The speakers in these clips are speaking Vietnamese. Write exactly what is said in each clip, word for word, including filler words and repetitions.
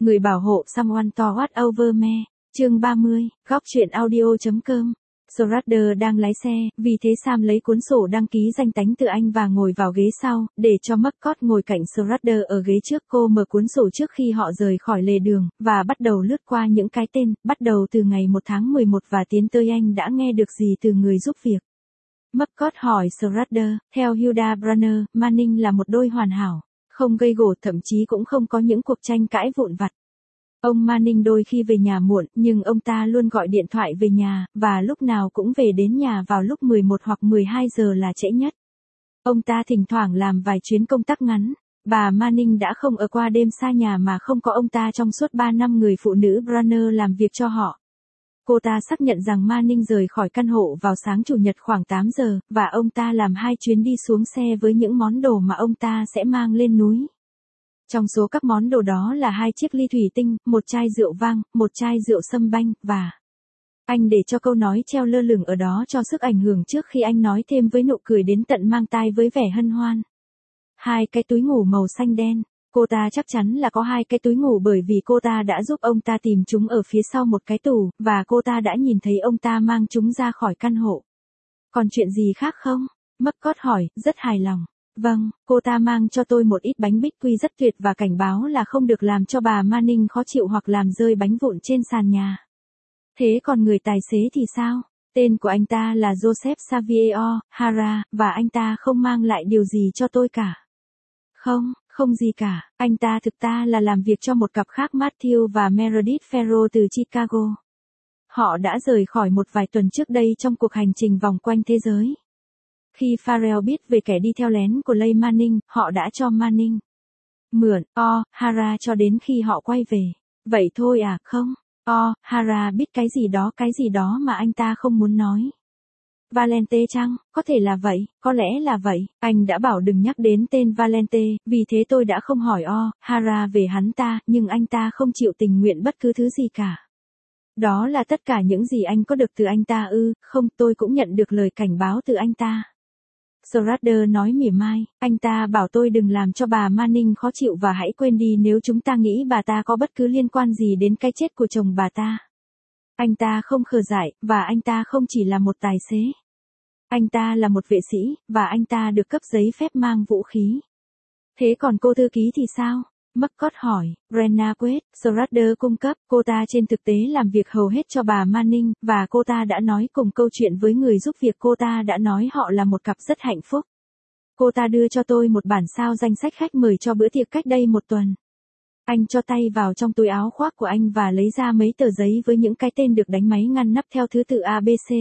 Người bảo hộ someone to what over me. Chương ba mươi, góc truyện audio.com. Schrader đang lái xe, vì thế Sam lấy cuốn sổ đăng ký danh tánh từ anh và ngồi vào ghế sau, để cho McCord ngồi cạnh Schrader ở ghế trước. Cô mở cuốn sổ trước khi họ rời khỏi lề đường, và bắt đầu lướt qua những cái tên, bắt đầu từ ngày một tháng mười một và tiến tới anh đã nghe được gì từ người giúp việc. McCord hỏi Schrader, theo Hilda Brunner, Manning là một đôi hoàn hảo, không gây gổ, thậm chí cũng không có những cuộc tranh cãi vụn vặt. Ông Manning đôi khi về nhà muộn, nhưng ông ta luôn gọi điện thoại về nhà, và lúc nào cũng về đến nhà vào lúc mười một hoặc mười hai giờ là trễ nhất. Ông ta thỉnh thoảng làm vài chuyến công tác ngắn. Bà Manning đã không ở qua đêm xa nhà mà không có ông ta trong suốt ba năm người phụ nữ Brunner làm việc cho họ. Cô ta xác nhận rằng Manning rời khỏi căn hộ vào sáng Chủ nhật khoảng tám giờ, và ông ta làm hai chuyến đi xuống xe với những món đồ mà ông ta sẽ mang lên núi. Trong số các món đồ đó là hai chiếc ly thủy tinh, một chai rượu vang, một chai rượu sâm banh, và anh để cho câu nói treo lơ lửng ở đó cho sức ảnh hưởng trước khi anh nói thêm với nụ cười đến tận mang tai với vẻ hân hoan. Hai cái túi ngủ màu xanh đen. Cô ta chắc chắn là có hai cái túi ngủ bởi vì cô ta đã giúp ông ta tìm chúng ở phía sau một cái tủ, và cô ta đã nhìn thấy ông ta mang chúng ra khỏi căn hộ. Còn chuyện gì khác không? McCord hỏi, rất hài lòng. Vâng, cô ta mang cho tôi một ít bánh bích quy rất tuyệt và cảnh báo là không được làm cho bà Manning khó chịu hoặc làm rơi bánh vụn trên sàn nhà. Thế còn người tài xế thì sao? Tên của anh ta là Joseph Xavier Hara, và anh ta không mang lại điều gì cho tôi cả. Không, không gì cả, anh ta thực ta là làm việc cho một cặp khác Matthew và Meredith Farrell từ Chicago. Họ đã rời khỏi một vài tuần trước đây trong cuộc hành trình vòng quanh thế giới. Khi Farrell biết về kẻ đi theo lén của Leigh Manning, họ đã cho Manning mượn O'Hara cho đến khi họ quay về. Vậy thôi à? Không, O'Hara biết cái gì đó cái gì đó mà anh ta không muốn nói. Valente chăng? Có thể là vậy, có lẽ là vậy. Anh đã bảo đừng nhắc đến tên Valente, vì thế tôi đã không hỏi O'Hara về hắn ta, nhưng anh ta không chịu tình nguyện bất cứ thứ gì cả. Đó là tất cả những gì anh có được từ anh ta ư? Không, tôi cũng nhận được lời cảnh báo từ anh ta. Schrader nói mỉa mai, anh ta bảo tôi đừng làm cho bà Manning khó chịu và hãy quên đi nếu chúng ta nghĩ bà ta có bất cứ liên quan gì đến cái chết của chồng bà ta. Anh ta không khờ dại, và anh ta không chỉ là một tài xế. Anh ta là một vệ sĩ, và anh ta được cấp giấy phép mang vũ khí. Thế còn cô thư ký thì sao? McCord hỏi. Brenna Quaid, Schrader cung cấp, cô ta trên thực tế làm việc hầu hết cho bà Manning, và cô ta đã nói cùng câu chuyện với người giúp việc. Cô ta đã nói họ là một cặp rất hạnh phúc. Cô ta đưa cho tôi một bản sao danh sách khách mời cho bữa tiệc cách đây một tuần. Anh cho tay vào trong túi áo khoác của anh và lấy ra mấy tờ giấy với những cái tên được đánh máy ngăn nắp theo thứ tự A B C.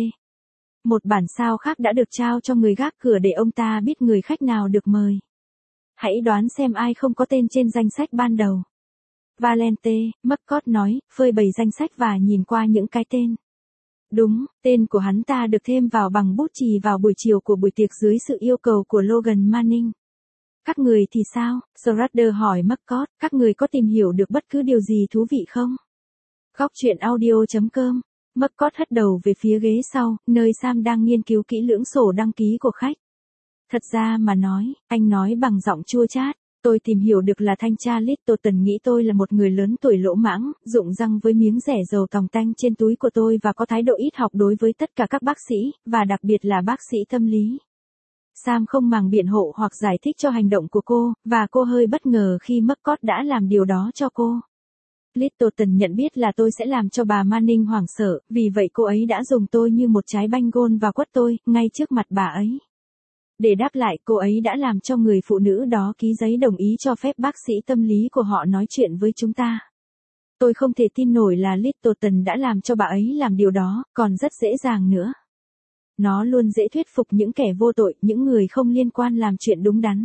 Một bản sao khác đã được trao cho người gác cửa để ông ta biết người khách nào được mời. Hãy đoán xem ai không có tên trên danh sách ban đầu. Valente, McCord nói, phơi bày danh sách và nhìn qua những cái tên. Đúng, tên của hắn ta được thêm vào bằng bút chì vào buổi chiều của buổi tiệc dưới sự yêu cầu của Logan Manning. Các người thì sao? Schrader hỏi McCord, các người có tìm hiểu được bất cứ điều gì thú vị không? Góc truyện audio.com. McCord hất đầu về phía ghế sau, nơi Sam đang nghiên cứu kỹ lưỡng sổ đăng ký của khách. Thật ra mà nói, anh nói bằng giọng chua chát, tôi tìm hiểu được là thanh tra Littleton nghĩ tôi là một người lớn tuổi lỗ mãng, rụng răng với miếng rẻ dầu tòng tanh trên túi của tôi và có thái độ ít học đối với tất cả các bác sĩ, và đặc biệt là bác sĩ tâm lý. Sam không màng biện hộ hoặc giải thích cho hành động của cô, và cô hơi bất ngờ khi McCord đã làm điều đó cho cô. Littleton nhận biết là tôi sẽ làm cho bà Manning hoảng sợ, vì vậy cô ấy đã dùng tôi như một trái banh gôn và quất tôi, ngay trước mặt bà ấy. Để đáp lại, cô ấy đã làm cho người phụ nữ đó ký giấy đồng ý cho phép bác sĩ tâm lý của họ nói chuyện với chúng ta. Tôi không thể tin nổi là Littleton đã làm cho bà ấy làm điều đó, còn rất dễ dàng nữa. Nó luôn dễ thuyết phục những kẻ vô tội, những người không liên quan làm chuyện đúng đắn.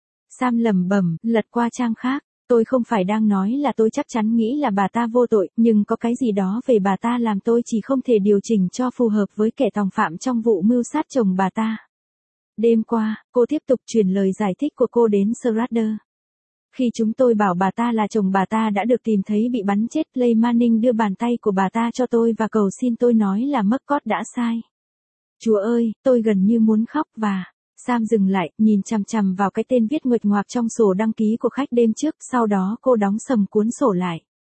Sam lẩm bẩm, lật qua trang khác. Tôi không phải đang nói là tôi chắc chắn nghĩ là bà ta vô tội, nhưng có cái gì đó về bà ta làm tôi chỉ không thể điều chỉnh cho phù hợp với kẻ tòng phạm trong vụ mưu sát chồng bà ta. Đêm qua, cô tiếp tục truyền lời giải thích của cô đến Schrader. Khi chúng tôi bảo bà ta là chồng bà ta đã được tìm thấy bị bắn chết, Leigh Manning đưa bàn tay của bà ta cho tôi và cầu xin tôi nói là McCord đã sai. Chúa ơi, tôi gần như muốn khóc và... Sam dừng lại, nhìn chằm chằm vào cái tên viết nguệch ngoạc trong sổ đăng ký của khách đêm trước, sau đó cô đóng sầm cuốn sổ lại.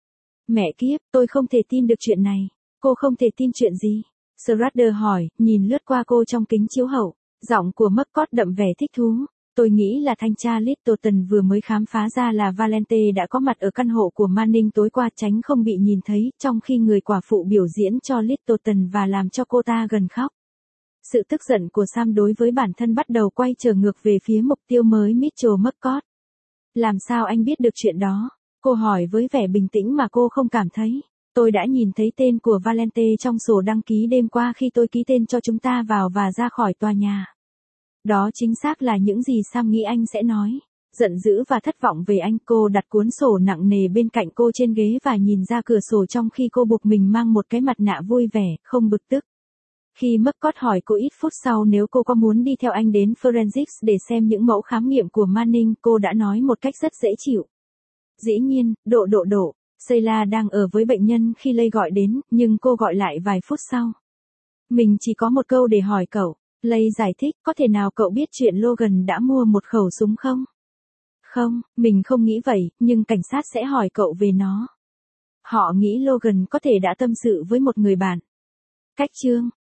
Mẹ kiếp, tôi không thể tin được chuyện này. Cô không thể tin chuyện gì? Schrader hỏi, nhìn lướt qua cô trong kính chiếu hậu. Giọng của McCord đậm vẻ thích thú. Tôi nghĩ là thanh tra Littleton vừa mới khám phá ra là Valente đã có mặt ở căn hộ của Manning tối qua tránh không bị nhìn thấy, trong khi người quả phụ biểu diễn cho Littleton và làm cho cô ta gần khóc. Sự tức giận của Sam đối với bản thân bắt đầu quay trở ngược về phía mục tiêu mới Mitchell McCord. Làm sao anh biết được chuyện đó? Cô hỏi với vẻ bình tĩnh mà cô không cảm thấy. Tôi đã nhìn thấy tên của Valente trong sổ đăng ký đêm qua khi tôi ký tên cho chúng ta vào và ra khỏi tòa nhà. Đó chính xác là những gì Sam nghĩ anh sẽ nói. Giận dữ và thất vọng về anh, cô đặt cuốn sổ nặng nề bên cạnh cô trên ghế và nhìn ra cửa sổ trong khi cô buộc mình mang một cái mặt nạ vui vẻ, không bực tức. Khi McCord hỏi cô ít phút sau nếu cô có muốn đi theo anh đến Forensics để xem những mẫu khám nghiệm của Manning, cô đã nói một cách rất dễ chịu. Dĩ nhiên, độ độ độ, Sheila đang ở với bệnh nhân khi Lay gọi đến, nhưng cô gọi lại vài phút sau. Mình chỉ có một câu để hỏi cậu. Lay giải thích, có thể nào cậu biết chuyện Logan đã mua một khẩu súng không? Không, mình không nghĩ vậy, nhưng cảnh sát sẽ hỏi cậu về nó. Họ nghĩ Logan có thể đã tâm sự với một người bạn. Cách chương